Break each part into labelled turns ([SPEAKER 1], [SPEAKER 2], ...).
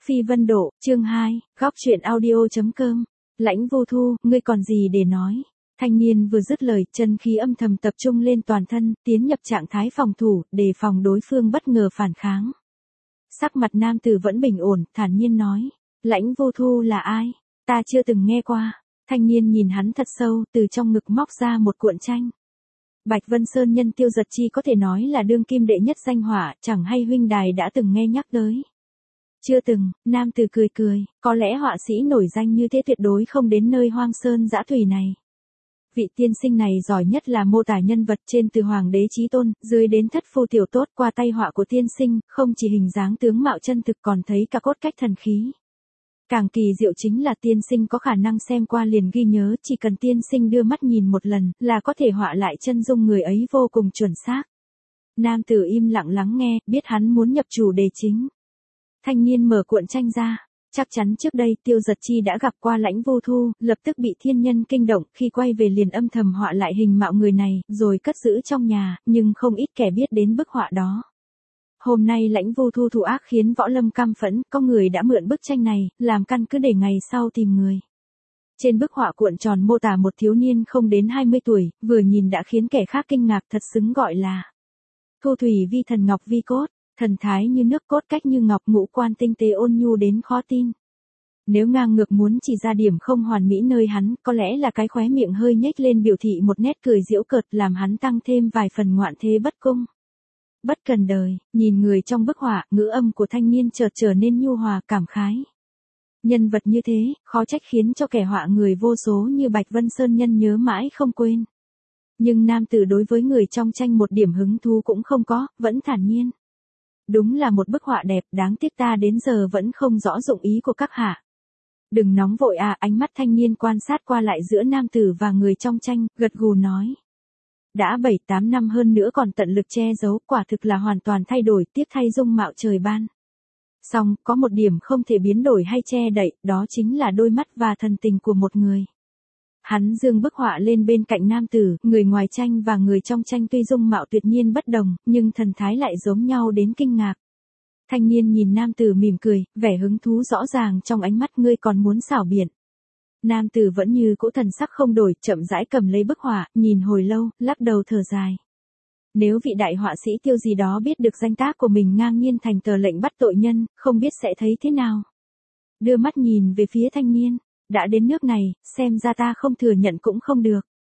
[SPEAKER 1] Phi Vân Độ, chương 2, góc truyện audio.com. Lãnh Vô Thu, ngươi còn gì để nói? Thanh niên vừa dứt lời, chân khí âm thầm tập trung lên toàn thân, tiến nhập trạng thái phòng thủ, đề phòng đối phương bất ngờ phản kháng. Sắc mặt nam tử vẫn bình ổn, thản nhiên nói. Lãnh Vô Thu là ai? Ta chưa từng nghe qua. Thanh niên nhìn hắn thật sâu, từ trong ngực móc ra một cuộn tranh. Bạch Vân Sơn nhân Tiêu Giật Chi có thể nói là đương kim đệ nhất danh họa, chẳng hay huynh đài đã từng nghe nhắc tới. Chưa từng, nam tử cười cười, có lẽ họa sĩ nổi danh như thế tuyệt đối không đến nơi hoang sơn dã thủy này. Vị tiên sinh này giỏi nhất là mô tả nhân vật, trên từ hoàng đế chí tôn, dưới đến thất phu tiểu tốt, qua tay họa của tiên sinh, không chỉ hình dáng tướng mạo chân thực còn thấy cả cốt cách thần khí. Càng kỳ diệu chính là tiên sinh có khả năng xem qua liền ghi nhớ, chỉ cần tiên sinh đưa mắt nhìn một lần, là có thể họa lại chân dung người ấy vô cùng chuẩn xác. Nam tử im lặng lắng nghe, biết hắn muốn nhập chủ đề chính. Thanh niên mở cuộn tranh ra, chắc chắn trước đây Tiêu Giật Chi đã gặp qua Lãnh Vô Thu, lập tức bị thiên nhân kinh động, khi quay về liền âm thầm họa lại hình mạo người này, rồi cất giữ trong nhà, nhưng không ít kẻ biết đến bức họa đó. Hôm nay Lãnh Vô Thu thủ ác khiến võ lâm căm phẫn, có người đã mượn bức tranh này, làm căn cứ để ngày sau tìm người. Trên bức họa cuộn tròn mô tả một thiếu niên không đến 20 tuổi, vừa nhìn đã khiến kẻ khác kinh ngạc, thật xứng gọi là Thu Thủy Vi Thần Ngọc Vi Cốt. Thần thái như nước, cốt cách như ngọc, ngũ quan tinh tế ôn nhu đến khó tin. Nếu ngang ngược muốn chỉ ra điểm không hoàn mỹ nơi hắn, có lẽ là cái khóe miệng hơi nhếch lên biểu thị một nét cười giễu cợt, làm hắn tăng thêm vài phần ngoạn thế bất cung. Bất cần đời, nhìn người trong bức họa, ngữ âm của thanh niên chợt trở nên nhu hòa, cảm khái. Nhân vật như thế, khó trách khiến cho kẻ họa người vô số như Bạch Vân Sơn nhân nhớ mãi không quên. Nhưng nam tử đối với người trong tranh một điểm hứng thú cũng không có, vẫn thản nhiên. Đúng là một bức họa đẹp, đáng tiếc ta đến giờ vẫn không rõ dụng ý của các hạ. Đừng nóng vội à, ánh mắt thanh niên quan sát qua lại giữa nam tử và người trong tranh, gật gù nói. Đã 7-8 năm hơn nữa còn tận lực che giấu, quả thực là hoàn toàn thay đổi, tiếc thay dung mạo trời ban. Song, có một điểm không thể biến đổi hay che đậy, đó chính là đôi mắt và thần tình của một người. Hắn dương bức họa lên bên cạnh nam tử, người ngoài tranh và người trong tranh tuy dung mạo tuyệt nhiên bất đồng, nhưng thần thái lại giống nhau đến kinh ngạc. Thanh niên nhìn nam tử mỉm cười, vẻ hứng thú rõ ràng trong ánh mắt, ngươi còn muốn xảo biện. Nam tử vẫn như cũ thần sắc không đổi, chậm rãi cầm lấy bức họa, nhìn hồi lâu, lắc đầu thở dài. Nếu vị đại họa sĩ Tiêu gì đó biết được danh tác của mình ngang nhiên thành tờ lệnh bắt tội nhân, không biết sẽ thấy thế nào. Đưa mắt nhìn về phía thanh niên. Đã đến nước này, xem ra ta không thừa nhận cũng không được.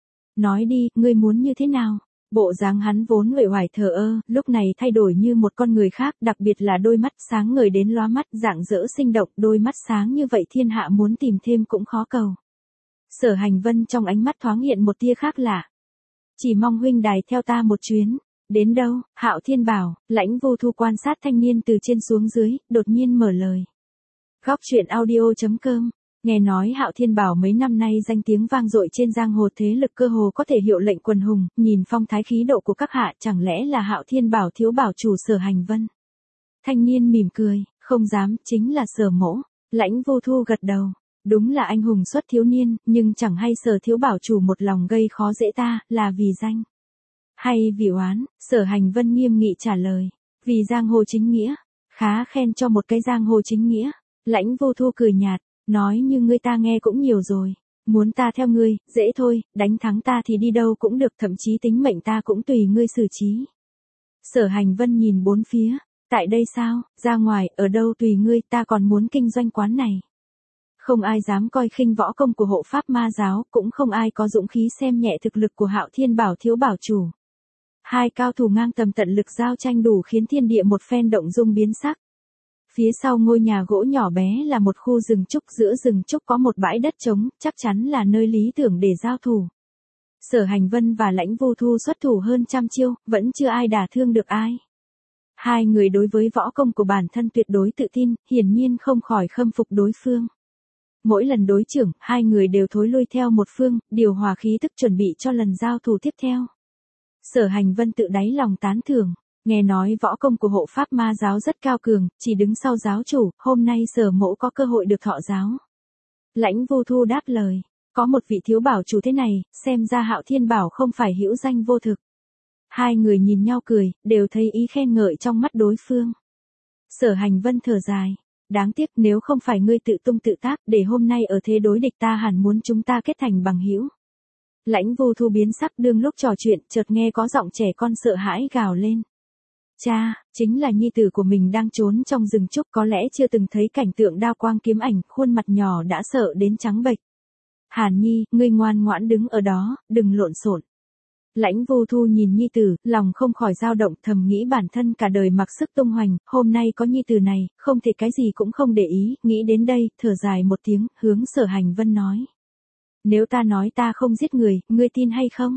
[SPEAKER 1] Nói đi, ngươi muốn như thế nào? Bộ dáng hắn vốn uể oải thờ ơ, lúc này thay đổi như một con người khác, đặc biệt là đôi mắt sáng ngời đến lóa mắt, rạng rỡ sinh động, đôi mắt sáng như vậy thiên hạ muốn tìm thêm cũng khó cầu. Sở Hành Vân trong ánh mắt thoáng hiện một tia khác lạ. Chỉ mong huynh đài theo ta một chuyến. Đến đâu? Hạo Thiên bảo. Lãnh Vô Thu quan sát thanh niên từ trên xuống dưới, đột nhiên mở lời. Góc truyện audio.com. Nghe nói Hạo Thiên Bảo mấy năm nay danh tiếng vang dội trên giang hồ, thế lực cơ hồ có thể hiệu lệnh quần hùng, nhìn phong thái khí độ của các hạ, chẳng lẽ là Hạo Thiên Bảo thiếu bảo chủ Sở Hành Vân? Thanh niên mỉm cười, không dám, chính là Sở mỗ. Lãnh Vô Thu gật đầu, đúng là anh hùng xuất thiếu niên, nhưng chẳng hay Sở thiếu bảo chủ một lòng gây khó dễ ta, là vì danh hay vì oán? Sở Hành Vân nghiêm nghị trả lời, vì giang hồ chính nghĩa. Khá khen cho một cái giang hồ chính nghĩa. Lãnh Vô Thu cười nhạt. Nói như ngươi ta nghe cũng nhiều rồi. Muốn ta theo ngươi, dễ thôi, đánh thắng ta thì đi đâu cũng được, thậm chí tính mệnh ta cũng tùy ngươi xử trí. Sở Hành Vân nhìn bốn phía. Tại đây sao, ra ngoài, ở đâu tùy ngươi, ta còn muốn kinh doanh quán này. Không ai dám coi khinh võ công của hộ pháp ma giáo, cũng không ai có dũng khí xem nhẹ thực lực của Hạo Thiên Bảo thiếu bảo chủ. Hai cao thủ ngang tầm tận lực giao tranh đủ khiến thiên địa một phen động dung biến sắc. Phía sau ngôi nhà gỗ nhỏ bé là một khu rừng trúc, giữa rừng trúc có một bãi đất trống, chắc chắn là nơi lý tưởng để giao thủ. Sở Hành Vân và Lãnh Vô Thu xuất thủ hơn trăm chiêu, vẫn chưa ai đả thương được ai. Hai người đối với võ công của bản thân tuyệt đối tự tin, hiển nhiên không khỏi khâm phục đối phương. Mỗi lần đối chưởng, hai người đều thối lui theo một phương, điều hòa khí tức chuẩn bị cho lần giao thủ tiếp theo. Sở Hành Vân tự đáy lòng tán thưởng. Nghe nói võ công của hộ pháp ma giáo rất cao cường, chỉ đứng sau giáo chủ, hôm nay Sở mỗ có cơ hội được thọ giáo. Lãnh Vô Thu đáp lời, có một vị thiếu bảo chủ thế này, xem ra Hạo Thiên Bảo không phải hữu danh vô thực. Hai người nhìn nhau cười, đều thấy ý khen ngợi trong mắt đối phương. Sở Hành Vân thở dài, đáng tiếc nếu không phải ngươi tự tung tự tác để hôm nay ở thế đối địch ta hẳn muốn chúng ta kết thành bằng hữu. Lãnh Vô Thu biến sắc đương lúc trò chuyện, chợt nghe có giọng trẻ con sợ hãi gào lên. Cha, chính là nhi tử của mình đang trốn trong rừng trúc, có lẽ chưa từng thấy cảnh tượng đao quang kiếm ảnh, khuôn mặt nhỏ đã sợ đến trắng bệch. Hàn Nhi, ngươi ngoan ngoãn đứng ở đó, đừng lộn xộn. Lãnh Vô Thu nhìn nhi tử, lòng không khỏi dao động, thầm nghĩ bản thân cả đời mặc sức tung hoành, hôm nay có nhi tử này, không thể cái gì cũng không để ý, nghĩ đến đây, thở dài một tiếng, hướng Sở Hành Vân nói. Nếu ta nói ta không giết người, ngươi tin hay không?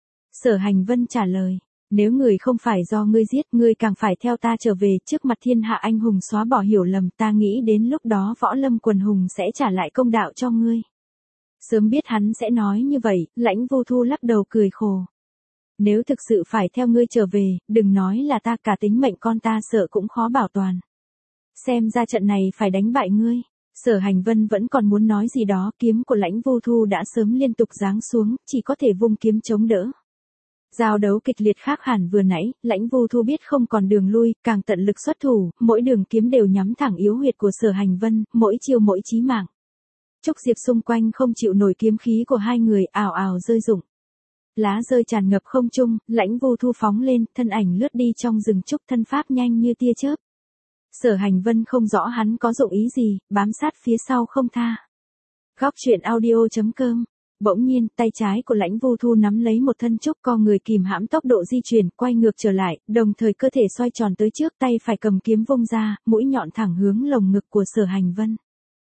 [SPEAKER 1] Sở Hành Vân trả lời. Nếu người không phải do ngươi giết, ngươi càng phải theo ta trở về trước mặt thiên hạ anh hùng xóa bỏ hiểu lầm, ta nghĩ đến lúc đó võ lâm quần hùng sẽ trả lại công đạo cho ngươi. Sớm biết hắn sẽ nói như vậy, Lãnh Vô Thu lắc đầu cười khổ. Nếu thực sự phải theo ngươi trở về, đừng nói là ta, cả tính mệnh con ta sợ cũng khó bảo toàn. Xem ra trận này phải đánh bại ngươi. Sở Hành Vân vẫn còn muốn nói gì đó, kiếm của Lãnh Vô Thu đã sớm liên tục giáng xuống, chỉ có thể vung kiếm chống đỡ. Giao đấu kịch liệt khác hẳn vừa nãy, Lãnh Vô Thu biết không còn đường lui, càng tận lực xuất thủ, mỗi đường kiếm đều nhắm thẳng yếu huyệt của Sở Hành Vân, mỗi chiêu mỗi chí mạng. Trúc diệp xung quanh không chịu nổi kiếm khí của hai người, ào ào rơi rụng. Lá rơi tràn ngập không trung, Lãnh Vô Thu phóng lên, thân ảnh lướt đi trong rừng trúc, thân pháp nhanh như tia chớp. Sở Hành Vân không rõ hắn có dụng ý gì, bám sát phía sau không tha. Góc truyện audio.com. Bỗng nhiên, tay trái của Lãnh Vô Thu nắm lấy một thân trúc, co người kìm hãm tốc độ di chuyển, quay ngược trở lại, đồng thời cơ thể xoay tròn tới trước, tay phải cầm kiếm vung ra, mũi nhọn thẳng hướng lồng ngực của Sở Hành Vân.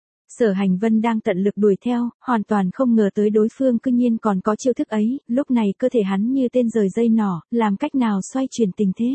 [SPEAKER 1] Sở Hành Vân đang tận lực đuổi theo, hoàn toàn không ngờ tới đối phương cư nhiên còn có chiêu thức ấy, lúc này cơ thể hắn như tên rời dây nỏ, làm cách nào xoay chuyển tình thế.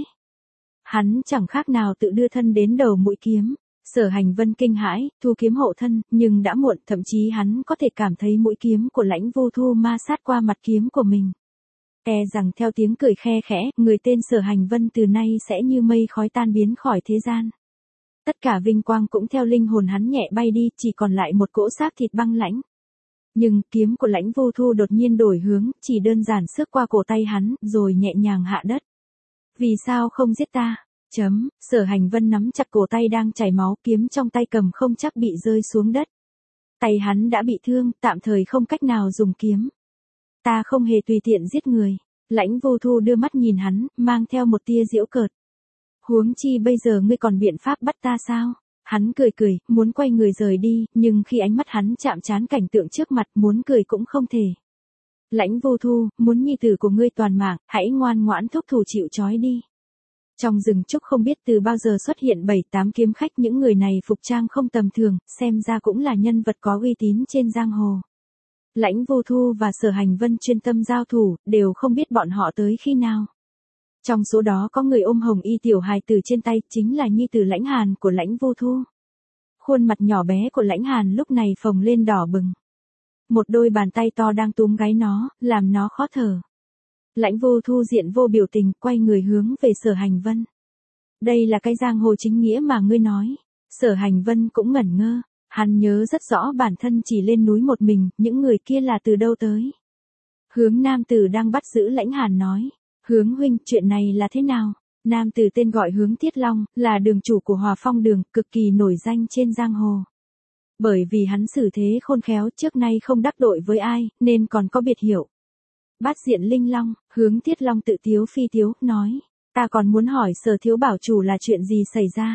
[SPEAKER 1] Hắn chẳng khác nào tự đưa thân đến đầu mũi kiếm. Sở Hành Vân kinh hãi, thu kiếm hộ thân, nhưng đã muộn, thậm chí hắn có thể cảm thấy mũi kiếm của Lãnh Vô Thu ma sát qua mặt kiếm của mình. E rằng theo tiếng cười khe khẽ, người tên Sở Hành Vân từ nay sẽ như mây khói tan biến khỏi thế gian. Tất cả vinh quang cũng theo linh hồn hắn nhẹ bay đi, chỉ còn lại một cỗ xác thịt băng lãnh. Nhưng kiếm của Lãnh Vô Thu đột nhiên đổi hướng, chỉ đơn giản xước qua cổ tay hắn, rồi nhẹ nhàng hạ đất. Vì sao không giết ta? Sở Hành Vân nắm chặt cổ tay đang chảy máu, kiếm trong tay cầm không chắc bị rơi xuống đất. Tay hắn đã bị thương, tạm thời không cách nào dùng kiếm. Ta không hề tùy tiện giết người. Lãnh Vô Thu đưa mắt nhìn hắn, mang theo một tia giễu cợt. Huống chi bây giờ ngươi còn biện pháp bắt ta sao? Hắn cười cười, muốn quay người rời đi, nhưng khi ánh mắt hắn chạm trán cảnh tượng trước mặt, muốn cười cũng không thể. Lãnh Vô Thu, muốn nhi tử của ngươi toàn mạng, hãy ngoan ngoãn thúc thủ chịu trói đi. Trong rừng trúc không biết từ bao giờ xuất hiện 7-8 kiếm khách, những người này phục trang không tầm thường, xem ra cũng là nhân vật có uy tín trên giang hồ. Lãnh Vô Thu và Sở Hành Vân chuyên tâm giao thủ, đều không biết bọn họ tới khi nào. Trong số đó có người ôm hồng y tiểu hài tử trên tay, chính là nhi tử Lãnh Hàn của Lãnh Vô Thu. Khuôn mặt nhỏ bé của Lãnh Hàn lúc này phồng lên đỏ bừng. Một đôi bàn tay to đang túm gáy nó, làm nó khó thở. Lãnh Vô Thu diện vô biểu tình, quay người hướng về Sở Hành Vân. Đây là cái giang hồ chính nghĩa mà ngươi nói. Sở Hành Vân cũng ngẩn ngơ, hắn nhớ rất rõ bản thân chỉ lên núi một mình, những người kia là từ đâu tới. Hướng nam tử đang bắt giữ Lãnh Hàn nói. Hướng huynh, chuyện này là thế nào? Nam tử tên gọi Hướng Tiết Long, là đường chủ của Hòa Phong Đường, cực kỳ nổi danh trên giang hồ. Bởi vì hắn xử thế khôn khéo, trước nay không đắc tội với ai, nên còn có biệt hiệu. Bát diện linh long, Hướng Tiết Long tự tiếu phi tiếu, nói. Ta còn muốn hỏi Sở thiếu bảo chủ là chuyện gì xảy ra.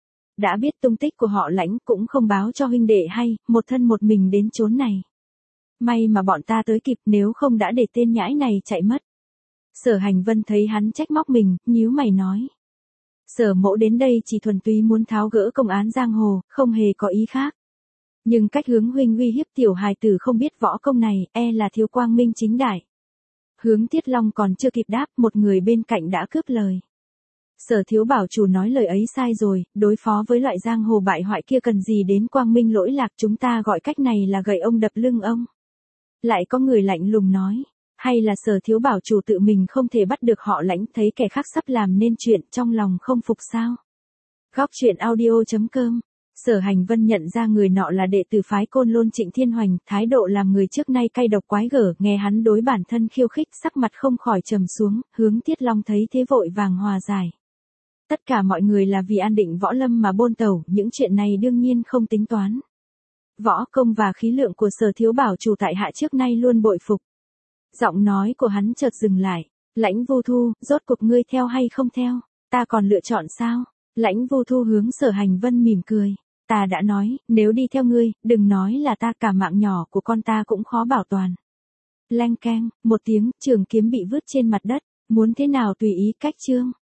[SPEAKER 1] Đã biết tung tích của họ Lãnh, cũng không báo cho huynh đệ hay, một thân một mình đến chốn này. May mà bọn ta tới kịp, nếu không đã để tên nhãi này chạy mất. Sở Hành Vân thấy hắn trách móc mình, nhíu mày nói. Sở mẫu đến đây chỉ thuần túy muốn tháo gỡ công án giang hồ, không hề có ý khác. Nhưng cách Hướng huynh uy hiếp tiểu hài tử không biết võ công này, e là thiếu quang minh chính đại. Hướng Tiết Long còn chưa kịp đáp, một người bên cạnh đã cướp lời. Sở thiếu bảo chủ nói lời ấy sai rồi, đối phó với loại giang hồ bại hoại kia cần gì đến quang minh lỗi lạc, chúng ta gọi cách này là gậy ông đập lưng ông. Lại có người lạnh lùng nói. Hay là Sở thiếu bảo chủ tự mình không thể bắt được họ Lãnh, thấy kẻ khác sắp làm nên chuyện, trong lòng không phục sao? Góc truyện audio.com. Sở Hành Vân nhận ra người nọ là đệ tử phái Côn Lôn Trịnh Thiên Hoành, thái độ làm người trước nay cay độc quái gở, nghe hắn đối bản thân khiêu khích, sắc mặt không khỏi trầm xuống, Hướng Tiết Long thấy thế vội vàng hòa giải. Tất cả mọi người là vì an định võ lâm mà bôn tẩu, những chuyện này đương nhiên không tính toán. Võ công và khí lượng của Sở thiếu bảo chủ tại hạ trước nay luôn bội phục. Giọng nói của hắn chợt dừng lại. Lãnh Vô Thu, rốt cuộc ngươi theo hay không theo? Ta còn lựa chọn sao? Lãnh Vô Thu hướng Sở Hành Vân mỉm cười. Ta đã nói, nếu đi theo ngươi, đừng nói là ta, cả mạng nhỏ của con ta cũng khó bảo toàn. Leng keng, một tiếng, trường kiếm bị vứt trên mặt đất. Muốn thế nào tùy ý, cách chương.